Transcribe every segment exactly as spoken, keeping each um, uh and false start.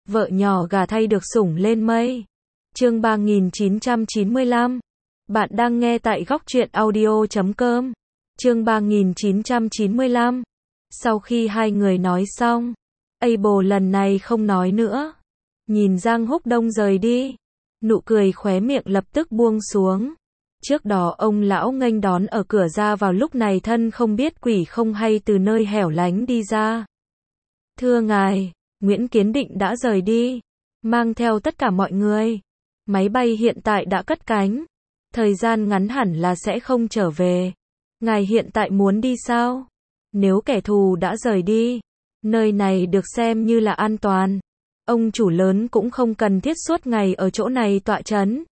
Vợ nhỏ gà thay được sủng lên mây. Chương ba nghìn chín trăm chín mươi lăm. Bạn đang nghe tại góc truyện audio chấm com. Chương ba nghìn chín trăm chín mươi lăm. Sau khi hai người nói xong, Abel lần này không nói nữa. Nhìn Giang Húc Đông rời đi, nụ cười khóe miệng lập tức buông xuống. Trước đó ông lão nghênh đón ở cửa ra vào lúc này thân không biết quỷ không hay từ nơi hẻo lánh đi ra. Thưa ngài, Nguyễn Kiến Định đã rời đi, mang theo tất cả mọi người. Máy bay hiện tại đã cất cánh, thời gian ngắn hẳn là sẽ không trở về. Ngài hiện tại muốn đi sao? Nếu kẻ thù đã rời đi, nơi này được xem như là an toàn. Ông chủ lớn cũng không cần thiết suốt ngày ở chỗ này tọa trấn.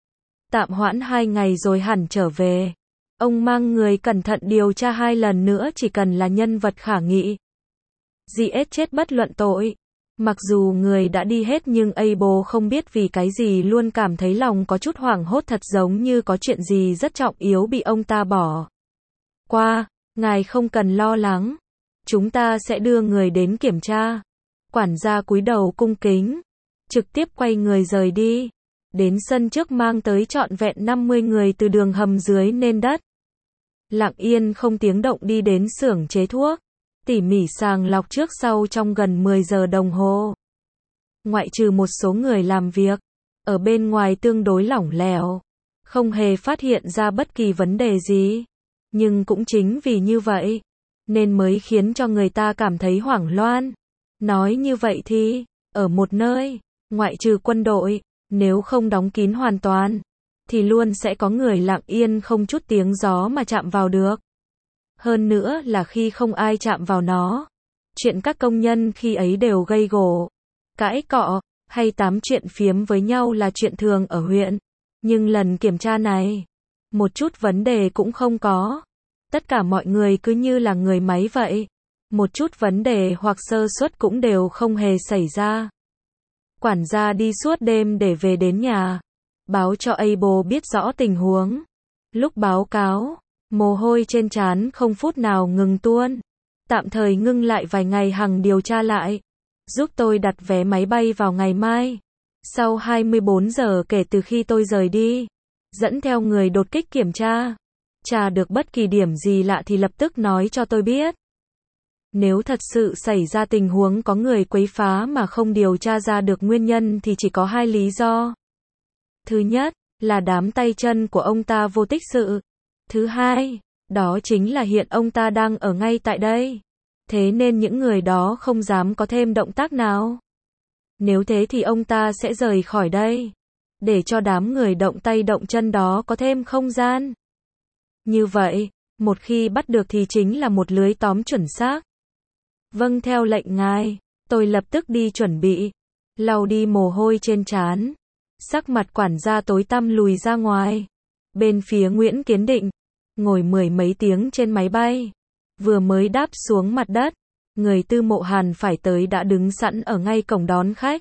Tạm hoãn hai ngày rồi hẳn trở về. Ông mang người cẩn thận điều tra hai lần nữa chỉ cần là nhân vật khả nghị. giết chết bất luận tội. Mặc dù người đã đi hết nhưng Abel không biết vì cái gì luôn cảm thấy lòng có chút hoảng hốt, thật giống như có chuyện gì rất trọng yếu bị ông ta bỏ qua. Ngài không cần lo lắng, chúng ta sẽ đưa người đến kiểm tra. Quản gia cúi đầu cung kính, trực tiếp quay người rời đi. Đến sân trước mang tới trọn vẹn năm mươi người từ đường hầm dưới nên đất. Lặng yên không tiếng động đi đến xưởng chế thuốc, tỉ mỉ sàng lọc trước sau trong gần mười giờ đồng hồ. Ngoại trừ một số người làm việc ở bên ngoài tương đối lỏng lẻo, không hề phát hiện ra bất kỳ vấn đề gì. Nhưng cũng chính vì như vậy, nên mới khiến cho người ta cảm thấy hoảng loạn. Nói như vậy thì, ở một nơi, ngoại trừ quân đội, nếu không đóng kín hoàn toàn, thì luôn sẽ có người lặng yên không chút tiếng gió mà chạm vào được. Hơn nữa là khi không ai chạm vào nó, chuyện các công nhân khi ấy đều gây gổ, cãi cọ, hay tám chuyện phiếm với nhau là chuyện thường ở huyện. Nhưng lần kiểm tra này, một chút vấn đề cũng không có. Tất cả mọi người cứ như là người máy vậy. Một chút vấn đề hoặc sơ suất cũng đều không hề xảy ra. Quản gia đi suốt đêm để về đến nhà, báo cho Abel biết rõ tình huống. Lúc báo cáo, mồ hôi trên trán không phút nào ngừng tuôn. Tạm thời ngưng lại vài ngày hằng điều tra lại. Giúp tôi đặt vé máy bay vào ngày mai. Sau hai mươi bốn giờ kể từ khi tôi rời đi, dẫn theo người đột kích kiểm tra. Tra được bất kỳ điểm gì lạ thì lập tức nói cho tôi biết. Nếu thật sự xảy ra tình huống có người quấy phá mà không điều tra ra được nguyên nhân thì chỉ có hai lý do. Thứ nhất, là đám tay chân của ông ta vô tích sự. Thứ hai, đó chính là hiện ông ta đang ở ngay tại đây. Thế nên những người đó không dám có thêm động tác nào. Nếu thế thì ông ta sẽ rời khỏi đây, để cho đám người động tay động chân đó có thêm không gian. Như vậy, một khi bắt được thì chính là một lưới tóm chuẩn xác. Vâng, theo lệnh ngài, tôi lập tức đi chuẩn bị. Lau đi mồ hôi trên trán, sắc mặt quản gia tối tăm lùi ra ngoài. Bên phía Nguyễn Kiến Định, ngồi mười mấy tiếng trên máy bay, vừa mới đáp xuống mặt đất, người Tư Mộ Hàn phải tới đã đứng sẵn ở ngay cổng đón khách.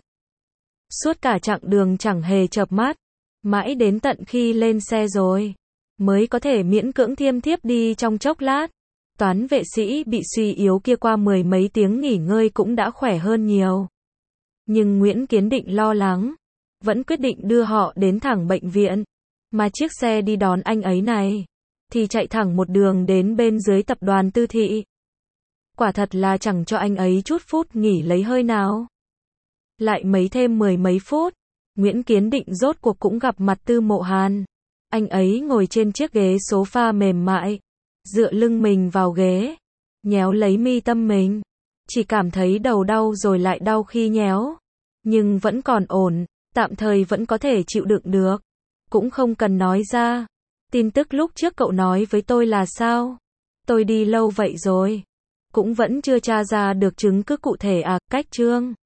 Suốt cả chặng đường chẳng hề chợp mắt, mãi đến tận khi lên xe rồi, mới có thể miễn cưỡng thiêm thiếp đi trong chốc lát. Toán vệ sĩ bị suy yếu kia qua mười mấy tiếng nghỉ ngơi cũng đã khỏe hơn nhiều. Nhưng Nguyễn Kiến Định lo lắng, vẫn quyết định đưa họ đến thẳng bệnh viện. Mà chiếc xe đi đón anh ấy này, thì chạy thẳng một đường đến bên dưới tập đoàn Tư Thị. Quả thật là chẳng cho anh ấy chút phút nghỉ lấy hơi nào. Lại mấy thêm mười mấy phút, Nguyễn Kiến Định rốt cuộc cũng gặp mặt Tư Mộ Hàn. Anh ấy ngồi trên chiếc ghế sofa mềm mại, dựa lưng mình vào ghế, nhéo lấy mi tâm mình. Chỉ cảm thấy đầu đau rồi lại đau khi nhéo. Nhưng vẫn còn ổn, tạm thời vẫn có thể chịu đựng được. Cũng không cần nói ra. Tin tức lúc trước cậu nói với tôi là sao? Tôi đi lâu vậy rồi, cũng vẫn chưa tra ra được chứng cứ cụ thể à? Cách Trương